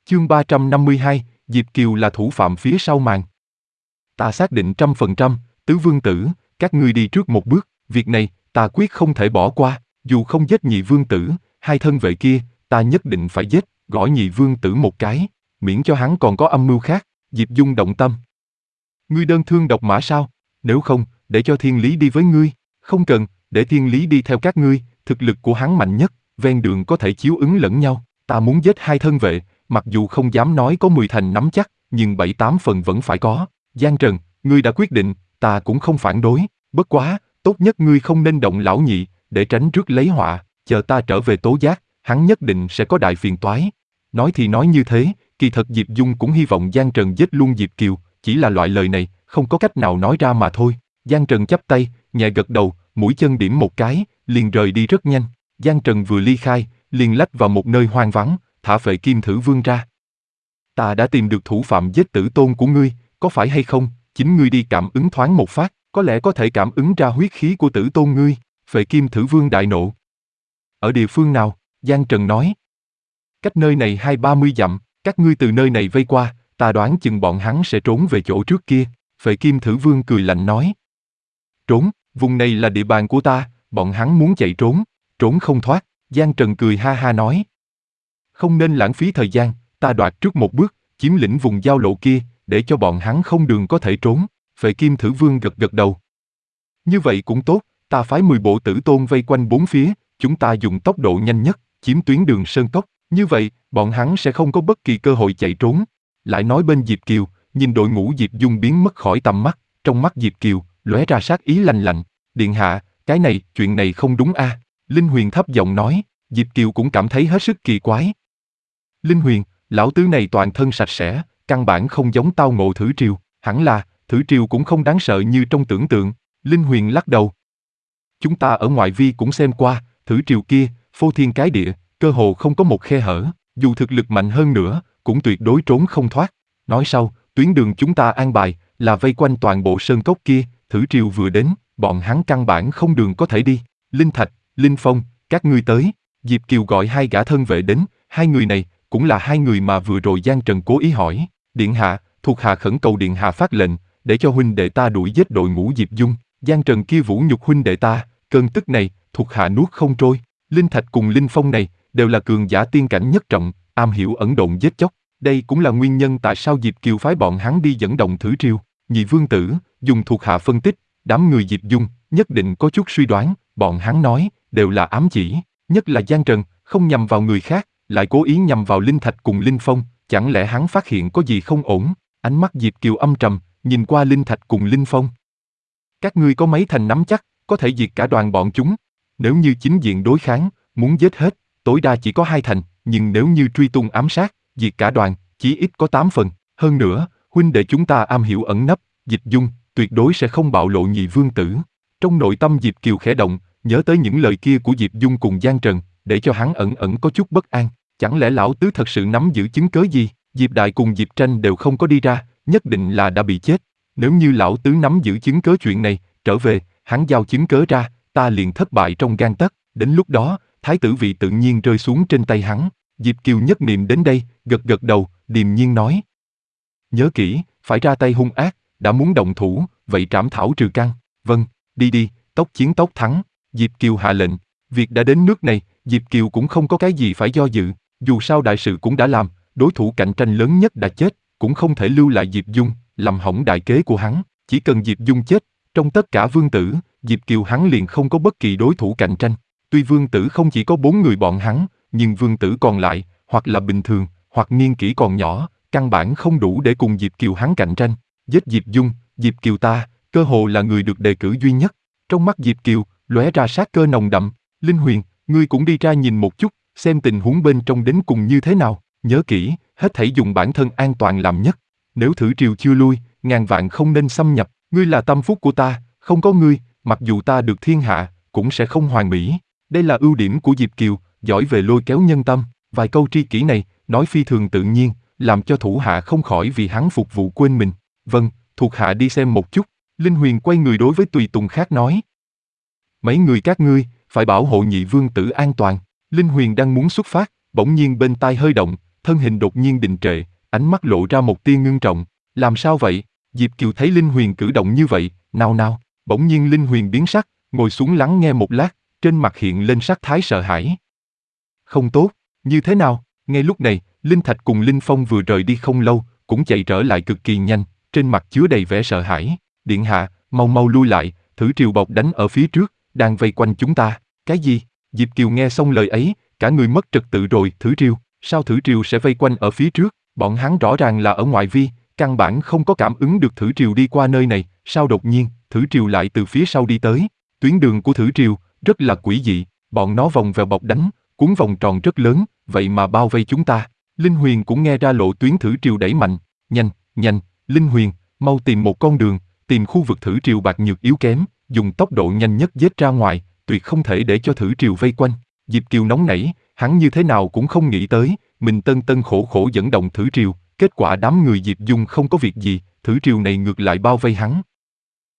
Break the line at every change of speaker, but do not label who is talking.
Chương 352, Diệp Kiều là thủ phạm phía sau màn. Ta xác định 100%, tứ vương tử, các ngươi đi trước một bước, việc này, ta quyết không thể bỏ qua, dù không giết nhị vương tử, hai thân vệ kia, ta nhất định phải giết, gõ nhị vương tử một cái, miễn cho hắn còn có âm mưu khác. Diệp Dung động tâm. Ngươi đơn thương độc mã sao? Nếu không, để cho Thiên Lý đi với ngươi. Không cần, để Thiên Lý đi theo các ngươi, thực lực của hắn mạnh nhất, ven đường có thể chiếu ứng lẫn nhau. Ta muốn giết hai thân vệ, mặc dù không dám nói có 10 thành nắm chắc, nhưng 7-8 phần vẫn phải có. Giang Trần, ngươi đã quyết định, ta cũng không phản đối. Bất quá, tốt nhất ngươi không nên động lão nhị, để tránh rước lấy họa. Chờ ta trở về tố giác, hắn nhất định sẽ có đại phiền toái. Nói thì nói như thế, kỳ thật Diệp Dung cũng hy vọng Giang Trần giết luôn Diệp Kiều, chỉ là loại lời này, không có cách nào nói ra mà thôi. Giang Trần chắp tay, nhẹ gật đầu, mũi chân điểm một cái, liền rời đi rất nhanh. Giang Trần vừa ly khai, liền lách vào một nơi hoang vắng, thả Phệ Kim Thử Vương ra. Ta đã tìm được thủ phạm giết tử tôn của ngươi, có phải hay không? Chính ngươi đi cảm ứng thoáng một phát, có lẽ có thể cảm ứng ra huyết khí của tử tôn ngươi. Phệ Kim Thử Vương đại nộ. Ở địa phương nào? Giang Trần nói. Cách nơi này 20-30 dặm, các ngươi từ nơi này vây qua, ta đoán chừng bọn hắn sẽ trốn về chỗ trước kia. Phệ Kim Thử Vương cười lạnh nói. Trốn, vùng này là địa bàn của ta, bọn hắn muốn chạy trốn, trốn không thoát. Giang Trần cười ha ha nói. Không nên lãng phí thời gian, ta đoạt trước một bước, chiếm lĩnh vùng giao lộ kia, để cho bọn hắn không đường có thể trốn. Phệ Kim Thử Vương gật gật đầu. Như vậy cũng tốt, ta phái 10 bộ tử tôn vây quanh bốn phía, chúng ta dùng tốc độ nhanh nhất, chiếm tuyến đường sơn cốc. Như vậy, bọn hắn sẽ không có bất kỳ cơ hội chạy trốn. Lại nói bên Diệp Kiều, nhìn đội ngũ Diệp Dung biến mất khỏi tầm mắt, trong mắt Diệp Kiều, lóe ra sát ý lạnh lạnh. Điện hạ, chuyện này không đúng a. Linh Huyền thấp giọng nói, Diệp Kiều cũng cảm thấy hết sức kỳ quái. Linh Huyền, lão tứ này toàn thân sạch sẽ, căn bản không giống tao ngộ Thử Triều, hẳn là, Thử Triều cũng không đáng sợ như trong tưởng tượng. Linh Huyền lắc đầu. Chúng ta ở ngoại vi cũng xem qua, Thử Triều kia, phô thiên cái địa, cơ hồ không có một khe hở, dù thực lực mạnh hơn nữa, cũng tuyệt đối trốn không thoát. Nói sau, tuyến đường chúng ta an bài, là vây quanh toàn bộ sơn cốc kia, Thử Triều vừa đến, bọn hắn căn bản không đường có thể đi. Linh Thạch, Linh Phong, các ngươi tới. Diệp Kiều gọi hai gã thân vệ đến, hai người này, cũng là hai người mà vừa rồi Giang Trần cố ý hỏi. Điện hạ, thuộc hạ khẩn cầu điện hạ phát lệnh, để cho huynh đệ ta đuổi giết đội ngũ Diệp Dung. Giang Trần kia vũ nhục huynh đệ ta, cơn tức này, thuộc hạ nuốt không trôi. Linh Thạch cùng Linh Phong này, đều là cường giả tiên cảnh nhất trọng, am hiểu ẩn độn giết chóc. Đây cũng là nguyên nhân tại sao Diệp Kiều phái bọn hắn đi dẫn động Thử Triều. Nhị vương tử, dùng thuộc hạ phân tích, đám người Diệp Dung, nhất định có chút suy đoán, bọn hắn nói, đều là ám chỉ. Nhất là Giang Trần, không nhằm vào người khác, lại cố ý nhằm vào Linh Thạch cùng Linh Phong, chẳng lẽ hắn phát hiện có gì không ổn? Ánh mắt Diệp Kiều âm trầm, nhìn qua Linh Thạch cùng Linh Phong. Các ngươi có mấy thành nắm chắc, có thể diệt cả đoàn bọn chúng. Nếu như chính diện đối kháng, muốn giết hết, tối đa chỉ có 2 thành, nhưng nếu như truy tung ám sát, diệt cả đoàn, chí ít có 8 phần. Hơn nữa, huynh đệ chúng ta am hiểu ẩn nấp, Dịch Dung, tuyệt đối sẽ không bạo lộ nhị vương tử. Trong nội tâm Diệp Kiều khẽ động, nhớ tới những lời kia của Diệp Dung cùng Giang Trần, để cho hắn ẩn ẩn có chút bất an. Chẳng lẽ lão tứ thật sự nắm giữ chứng cớ gì? Diệp Đại cùng Diệp Tranh đều không có đi ra, nhất định là đã bị chết. Nếu như lão tứ nắm giữ chứng cớ chuyện này, trở về, hắn giao chứng cớ ra, ta liền thất bại trong gang tấc. Đến lúc đó, thái tử vị tự nhiên rơi xuống trên tay hắn. Diệp Kiều nhất niệm đến đây, gật gật đầu, điềm nhiên nói. Nhớ kỹ, phải ra tay hung ác, đã muốn động thủ, vậy trảm thảo trừ căn. Vâng, đi đi, tốc chiến tốc thắng. Diệp Kiều hạ lệnh. Việc đã đến nước này, Diệp Kiều cũng không có cái gì phải do dự. Dù sao đại sự cũng đã làm, đối thủ cạnh tranh lớn nhất đã chết, cũng không thể lưu lại Diệp Dung, làm hỏng đại kế của hắn. Chỉ cần Diệp Dung chết, trong tất cả vương tử, Diệp Kiều hắn liền không có bất kỳ đối thủ cạnh tranh. Tuy vương tử không chỉ có 4 người bọn hắn, nhưng vương tử còn lại, hoặc là bình thường, hoặc niên kỷ còn nhỏ, căn bản không đủ để cùng Diệp Kiều hắn cạnh tranh. Giết Diệp Dung, Diệp Kiều ta, cơ hồ là người được đề cử duy nhất. Trong mắt Diệp Kiều, lóe ra sát cơ nồng đậm. Linh Huyền, ngươi cũng đi ra nhìn một chút, xem tình huống bên trong đến cùng như thế nào. Nhớ kỹ, hết thảy dùng bản thân an toàn làm nhất. Nếu Thử Triều chưa lui, ngàn vạn không nên xâm nhập. Ngươi là tâm phúc của ta, không có ngươi, mặc dù ta được thiên hạ, cũng sẽ không hoàn mỹ. Đây là ưu điểm của Diệp Kiều, giỏi về lôi kéo nhân tâm. Vài câu tri kỷ này, nói phi thường tự nhiên, làm cho thủ hạ không khỏi vì hắn phục vụ quên mình. Vâng, thuộc hạ đi xem một chút. Linh Huyền quay người đối với tùy tùng khác nói. Mấy người các ngươi, phải bảo hộ nhị vương tử an toàn. Linh Huyền đang muốn xuất phát, bỗng nhiên bên tai hơi động, thân hình đột nhiên đình trệ, ánh mắt lộ ra một tia ngưng trọng. Làm sao vậy? Diệp Kiều thấy Linh Huyền cử động như vậy, nào nào, bỗng nhiên Linh Huyền biến sắc, ngồi xuống lắng nghe một lát, trên mặt hiện lên sắc thái sợ hãi. Không tốt, như thế nào? Ngay lúc này, Linh Thạch cùng Linh Phong vừa rời đi không lâu, cũng chạy trở lại cực kỳ nhanh, trên mặt chứa đầy vẻ sợ hãi. Điện hạ, mau mau lui lại, thử triều bọc đánh ở phía trước, đang vây quanh chúng ta. Cái gì? Diệp Kiều nghe xong lời ấy, cả người mất trật tự rồi. Thử triều, sao thử triều sẽ vây quanh ở phía trước? Bọn hắn rõ ràng là ở ngoại vi, căn bản không có cảm ứng được thử triều đi qua nơi này, sao đột nhiên, thử triều lại từ phía sau đi tới. Tuyến đường của thử triều, rất là quỷ dị, bọn nó vòng vèo bọc đánh, cuốn vòng tròn rất lớn, vậy mà bao vây chúng ta. Linh Huyền cũng nghe ra lộ tuyến thử triều đẩy mạnh, nhanh, nhanh, Linh Huyền, mau tìm một con đường, tìm khu vực thử triều bạc nhược yếu kém, dùng tốc độ nhanh nhất giết ra ngoài, tuyệt không thể để cho thử triều vây quanh. Diệp Kiều nóng nảy, hắn như thế nào cũng không nghĩ tới, mình tân tân khổ khổ dẫn động thử triều, kết quả đám người Diệp Dung không có việc gì, thử triều này ngược lại bao vây hắn.